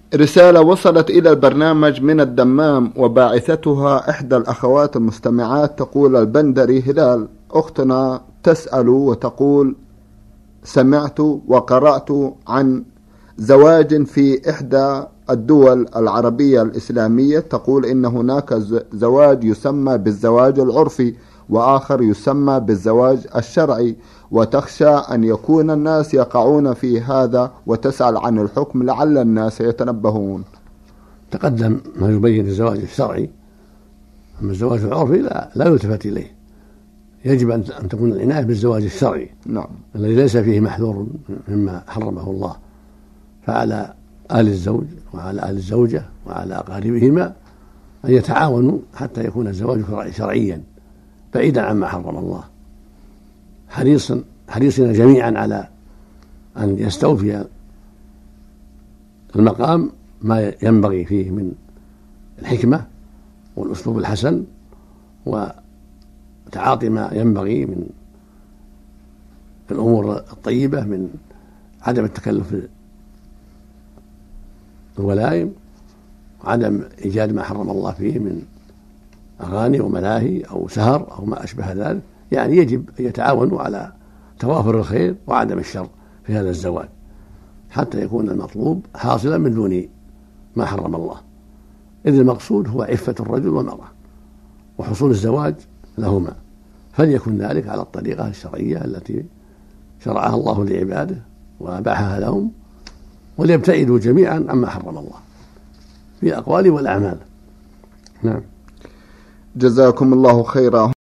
رسالة وصلت إلى البرنامج من الدمام، وباعثتها إحدى الأخوات المستمعات تقول: البندري هلال. أختنا تسأل وتقول: سمعت وقرأت عن زواج في إحدى الدول العربية الإسلامية، تقول إن هناك زواج يسمى بالزواج العرفي وآخر يسمى بالزواج الشرعي، وتخشى أن يكون الناس يقعون في هذا وتسأل عن الحكم لعل الناس يتنبهون. تقدم ما يبين الزواج الشرعي، أما الزواج العرفي لا يلتفت إليه، يجب أن تكون العناية بالزواج الشرعي. نعم. الذي ليس فيه محذور مما حرمه الله، فعلى آل الزوج وعلى آل الزوجة وعلى أقاربهما أن يتعاونوا حتى يكون الزواج شرعيا بعيدا عما حرم الله، حريصنا جميعا على أن يستوفي المقام ما ينبغي فيه من الحكمة والأسلوب الحسن وتعاطي ما ينبغي من الأمور الطيبة، من عدم التكلف في الولائم وعدم إيجاد ما حرم الله فيه من أغاني وملاهي أو سهر أو ما أشبه ذلك. يعني يجب أن يتعاونوا على توافر الخير وعدم الشر في هذا الزواج حتى يكون المطلوب حاصلا من دون ما حرم الله، إذ المقصود هو عفة الرجل والمرأة وحصول الزواج لهما، فليكن ذلك على الطريقة الشرعية التي شرعها الله لعباده وأباحها لهم، وليبتعدوا جميعا عما حرم الله في الأقوال والأعمال. نعم. جزاكم الله خيرا.